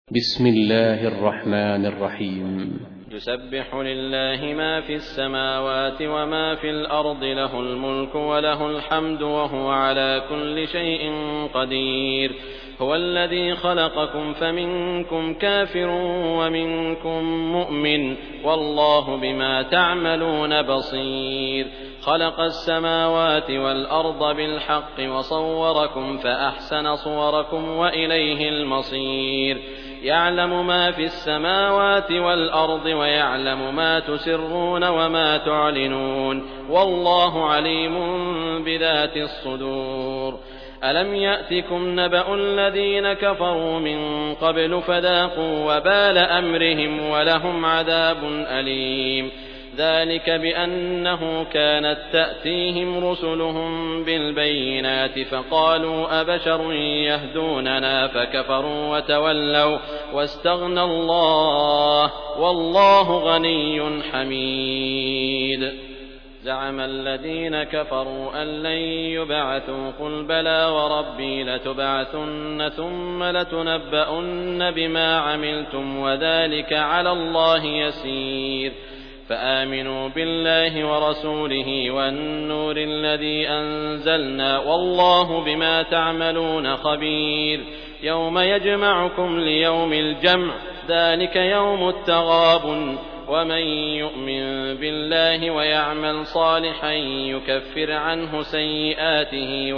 بسم الله الرحمن الرحيم. يسبح لله ما في السماوات وما في الأرض، له الملك وله الحمد وهو على كل شيء قدير. هو الذي خلقكم فمنكم كافر ومنكم مؤمن، والله بما تعملون بصير. خلق السماوات والأرض بالحق وصوركم فأحسن صوركم وإليه المصير. يعلم ما في السماوات والأرض ويعلم ما تسرون وما تعلنون، والله عليم بذات الصدور. ألم يأتكم نبأ الذين كفروا من قبل فذاقوا وبال أمرهم ولهم عذاب أليم. ذلك بأنه كانت تأتيهم رسلهم بالبينات فقالوا أبشر يهدوننا فكفروا وتولوا واستغنى الله والله غني حميد. زعم الذين كفروا أن لن يبعثوا، قل بلى وربي لتبعثن ثم لتنبؤن بما عملتم وذلك على الله يسير. فآمنوا بالله ورسوله والنور الذي أنزلنا، والله بما تعملون خبير. يوم يجمعكم ليوم الجمع، ذلك يوم التغابن. ومن يؤمن بالله ويعمل صالحا يكفر عنه سيئاته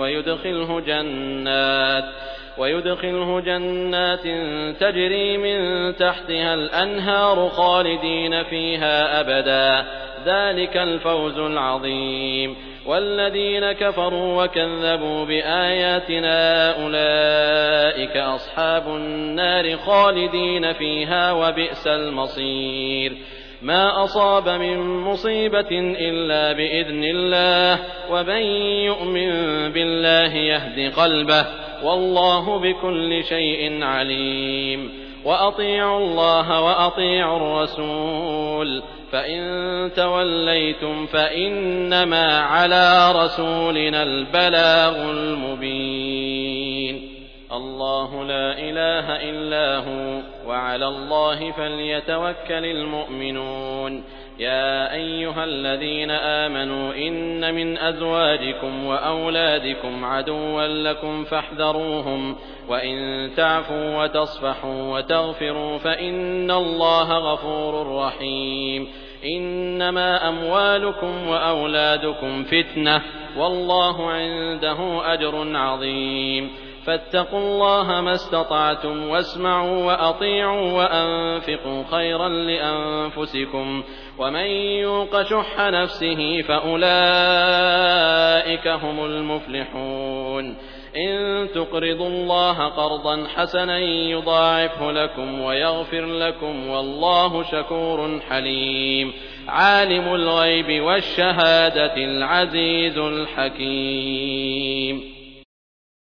ويدخله جنات تجري من تحتها الأنهار خالدين فيها أبدا، ذلك الفوز العظيم. والذين كفروا وكذبوا بآياتنا أولئك أصحاب النار خالدين فيها وبئس المصير. ما أصاب من مصيبة إلا بإذن الله، ومن يؤمن بالله يهد قلبه، والله بكل شيء عليم. وأطيعوا الله وأطيعوا الرسول، فإن توليتم فإنما على رسولنا البلاغ المبين. الله لا إله إلا هو، وعلى الله فليتوكل المؤمنون. يا أيها الذين آمنوا إن من أزواجكم وأولادكم عدوا لكم فاحذروهم، وإن تعفوا وتصفحوا وتغفروا فإن الله غفور رحيم. إنما أموالكم وأولادكم فتنة، والله عنده أجر عظيم. فاتقوا الله ما استطعتم، واسمعوا وأطيعوا وأنفقوا خيرا لأنفسكم، ومن يوق شح نفسه فأولئك هم المفلحون. إن تقرضوا الله قرضا حسنا يضاعفه لكم ويغفر لكم، والله شكور حليم. عالم الغيب والشهادة العزيز الحكيم.